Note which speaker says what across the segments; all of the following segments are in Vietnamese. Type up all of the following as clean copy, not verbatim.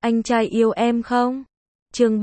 Speaker 1: Anh trai yêu em không? Chương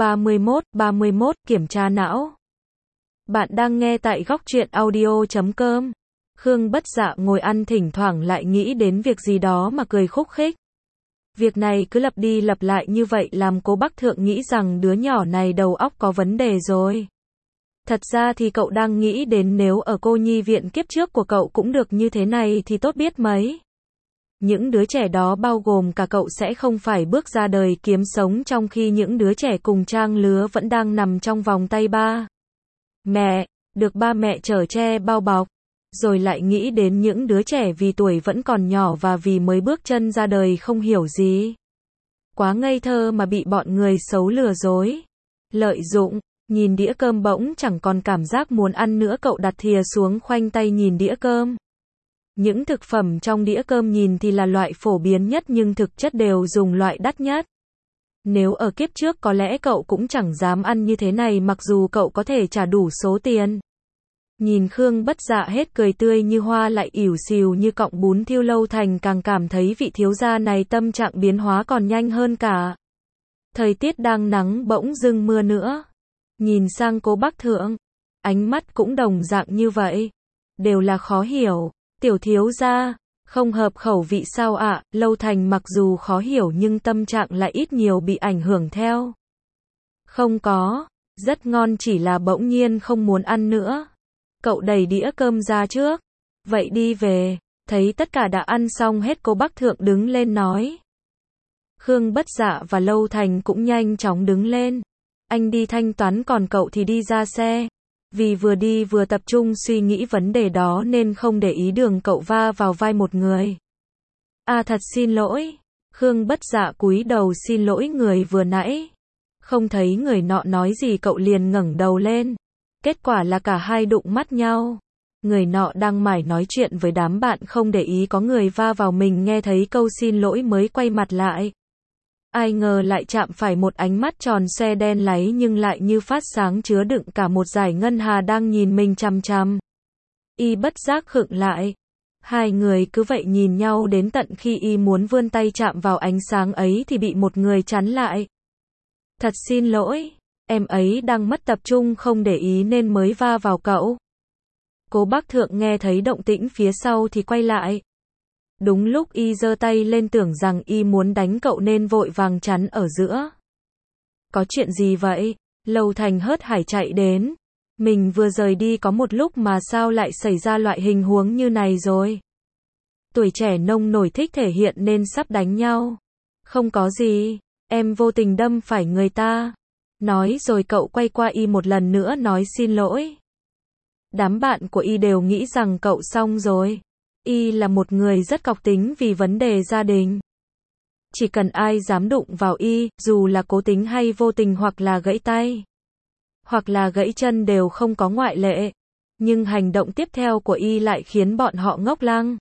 Speaker 1: 31, kiểm tra não. Bạn đang nghe tại góc truyện audio.com. Khương Bất Dạ ngồi ăn thỉnh thoảng lại nghĩ đến việc gì đó mà cười khúc khích. Việc này cứ lặp đi lặp lại như vậy làm Cố Bắc Thượng nghĩ rằng đứa nhỏ này đầu óc có vấn đề rồi. Thật ra thì cậu đang nghĩ đến nếu ở cô nhi viện kiếp trước của cậu cũng được như thế này thì tốt biết mấy. Những đứa trẻ đó bao gồm cả cậu sẽ không phải bước ra đời kiếm sống trong khi những đứa trẻ cùng trang lứa vẫn đang nằm trong vòng tay ba mẹ, được ba mẹ chở che bao bọc. Rồi lại nghĩ đến những đứa trẻ vì tuổi vẫn còn nhỏ và vì mới bước chân ra đời không hiểu gì. Quá ngây thơ mà bị bọn người xấu lừa dối, lợi dụng. Nhìn đĩa cơm bỗng chẳng còn cảm giác muốn ăn nữa, cậu đặt thìa xuống khoanh tay nhìn đĩa cơm. Những thực phẩm trong đĩa cơm nhìn thì là loại phổ biến nhất nhưng thực chất đều dùng loại đắt nhất. Nếu ở kiếp trước có lẽ cậu cũng chẳng dám ăn như thế này mặc dù cậu có thể trả đủ số tiền. Nhìn Khương Bất Dạ hết cười tươi như hoa lại ỉu xìu như cọng bún thiêu Lâu Thành càng cảm thấy vị thiếu gia này tâm trạng biến hóa còn nhanh hơn cả. Thời tiết đang nắng bỗng dưng mưa nữa. Nhìn sang Cố Bắc Thượng, ánh mắt cũng đồng dạng như vậy. Đều là khó hiểu. Tiểu thiếu gia, không hợp khẩu vị sao ạ? Lâu Thành mặc dù khó hiểu nhưng tâm trạng lại ít nhiều bị ảnh hưởng theo. Không có, rất ngon chỉ là bỗng nhiên không muốn ăn nữa. Cậu đẩy đĩa cơm ra trước. Vậy đi về, thấy tất cả đã ăn xong hết Cố Bắc Thượng đứng lên nói. Khương Bất Dạ và Lâu Thành cũng nhanh chóng đứng lên. Anh đi thanh toán còn cậu thì đi ra xe. Vì vừa đi vừa tập trung suy nghĩ vấn đề đó nên không để ý đường cậu va vào vai một người. À thật xin lỗi. Khương Bất Dạ cúi đầu xin lỗi người vừa nãy. Không thấy người nọ nói gì cậu liền ngẩng đầu lên. Kết quả là cả hai đụng mắt nhau. Người nọ đang mải nói chuyện với đám bạn không để ý có người va vào mình, nghe thấy câu xin lỗi mới quay mặt lại. Ai ngờ lại chạm phải một ánh mắt tròn xoe đen láy nhưng lại như phát sáng chứa đựng cả một dải ngân hà đang nhìn mình chằm chằm. Y bất giác khựng lại. Hai người cứ vậy nhìn nhau đến tận khi Y muốn vươn tay chạm vào ánh sáng ấy thì bị một người chắn lại. Thật xin lỗi, em ấy đang mất tập trung không để ý nên mới va vào cậu. Cố Bắc Thượng nghe thấy động tĩnh phía sau thì quay lại. Đúng lúc Y giơ tay lên tưởng rằng Y muốn đánh cậu nên vội vàng chắn ở giữa. Có chuyện gì vậy? Lâu Thành hớt hải chạy đến. Mình vừa rời đi có một lúc mà sao lại xảy ra loại hình huống như này rồi? Tuổi trẻ nông nổi thích thể hiện nên sắp đánh nhau. Không có gì, em vô tình đâm phải người ta. Nói rồi cậu quay qua Y một lần nữa nói xin lỗi. Đám bạn của Y đều nghĩ rằng cậu xong rồi. Y là một người rất cọc tính vì vấn đề gia đình. Chỉ cần ai dám đụng vào Y, dù là cố tình hay vô tình hoặc là gãy tay, hoặc là gãy chân đều không có ngoại lệ. Nhưng hành động tiếp theo của Y lại khiến bọn họ ngốc lăng.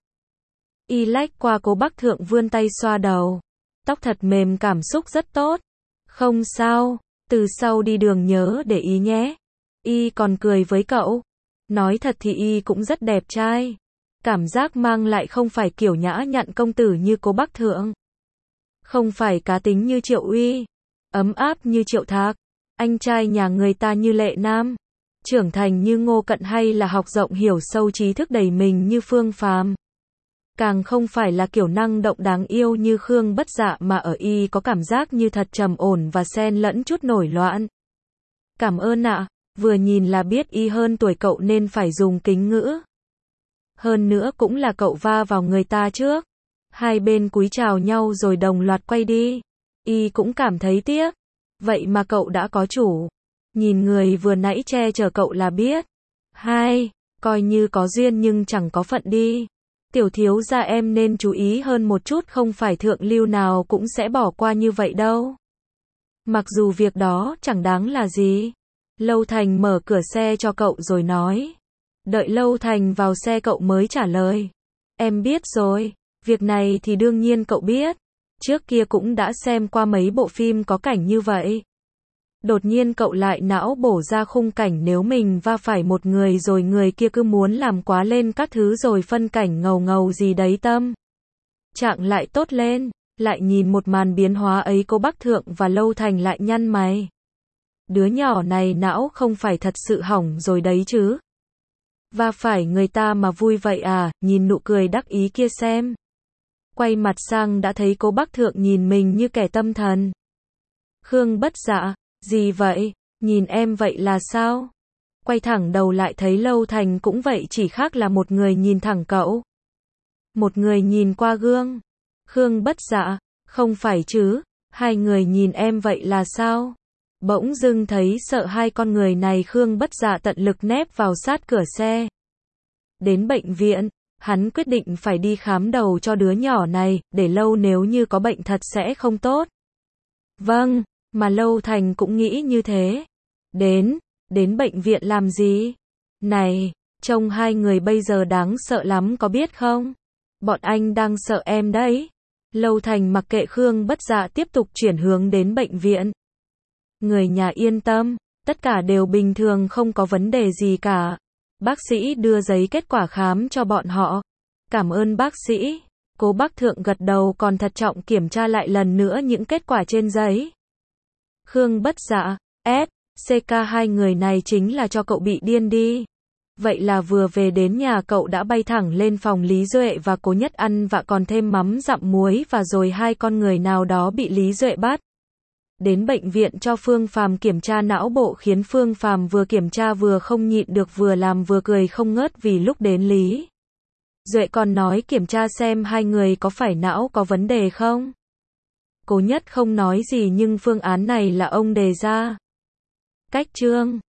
Speaker 1: Y lách qua Cố Bắc Thượng vươn tay xoa đầu. Tóc thật mềm, cảm xúc rất tốt. Không sao, từ sau đi đường nhớ để ý nhé. Y còn cười với cậu. Nói thật thì Y cũng rất đẹp trai. Cảm giác mang lại không phải kiểu nhã nhặn công tử như Cố Bắc Thượng. Không phải cá tính như Triệu Uy. Ấm áp như Triệu Thạc. Anh trai nhà người ta như Lệ Nam. Trưởng thành như Ngô Cận hay là học rộng hiểu sâu trí thức đầy mình như Phương Phàm. Càng không phải là kiểu năng động đáng yêu như Khương Bất Dạ mà ở Y có cảm giác như thật trầm ổn và xen lẫn chút nổi loạn. Cảm ơn ạ. Vừa nhìn là biết Y hơn tuổi cậu nên phải dùng kính ngữ. Hơn nữa cũng là cậu va vào người ta trước. Hai bên cúi chào nhau rồi đồng loạt quay đi. Y cũng cảm thấy tiếc. Vậy mà cậu đã có chủ. Nhìn người vừa nãy che chở cậu là biết. Hai, coi như có duyên nhưng chẳng có phận đi. Tiểu thiếu gia em nên chú ý hơn một chút, không phải thượng lưu nào cũng sẽ bỏ qua như vậy đâu. Mặc dù việc đó chẳng đáng là gì. Lâu Thành mở cửa xe cho cậu rồi nói. Đợi Lâu Thành vào xe cậu mới trả lời. Em biết rồi, việc này thì đương nhiên cậu biết. Trước kia cũng đã xem qua mấy bộ phim có cảnh như vậy. Đột nhiên cậu lại não bổ ra khung cảnh nếu mình va phải một người rồi người kia cứ muốn làm quá lên các thứ rồi phân cảnh ngầu ngầu gì đấy tâm trạng lại tốt lên. lại nhìn một màn biến hóa ấy Cố Bắc Thượng và Lâu Thành lại nhăn mày. Đứa nhỏ này não không phải thật sự hỏng rồi đấy chứ. Và phải người ta mà vui vậy à, nhìn nụ cười đắc ý kia xem. Quay mặt sang đã thấy Cố Bắc Thượng nhìn mình như kẻ tâm thần. Khương Bất Dạ, gì vậy, nhìn em vậy là sao? Quay thẳng đầu lại thấy Lâu Thành cũng vậy, chỉ khác là một người nhìn thẳng cậu. Một người nhìn qua gương. Khương Bất Dạ, không phải chứ, hai người nhìn em vậy là sao? Bỗng dưng thấy sợ hai con người này, Khương Bất Dạ tận lực nép vào sát cửa xe. Đến bệnh viện, hắn quyết định phải đi khám đầu cho đứa nhỏ này, để lâu nếu như có bệnh thật sẽ không tốt. Vâng, mà Lâu Thành cũng nghĩ như thế. Đến bệnh viện làm gì? Này, trông hai người bây giờ đáng sợ lắm có biết không? Bọn anh đang sợ em đấy. Lâu Thành mặc kệ Khương Bất Dạ tiếp tục chuyển hướng đến bệnh viện. Người nhà yên tâm, tất cả đều bình thường, không có vấn đề gì cả. Bác sĩ đưa giấy kết quả khám cho bọn họ. Cảm ơn bác sĩ. Cố Bắc Thượng gật đầu còn thận trọng kiểm tra lại lần nữa những kết quả trên giấy. Khương Bất Dạ, CK hai người này chính là cho cậu bị điên đi. Vậy là vừa về đến nhà cậu đã bay thẳng lên phòng Lý Duệ và Cố Nhất ăn vạ còn thêm mắm dặm muối và rồi hai con người nào đó bị Lý Duệ bắt. Đến bệnh viện cho Phương Phàm kiểm tra não bộ khiến Phương Phàm vừa kiểm tra vừa không nhịn được, vừa làm vừa cười không ngớt vì lúc đến Lý Duệ còn nói kiểm tra xem hai người có phải não có vấn đề không. Cố Nhất không nói gì nhưng phương án này là ông đề ra. Cách chương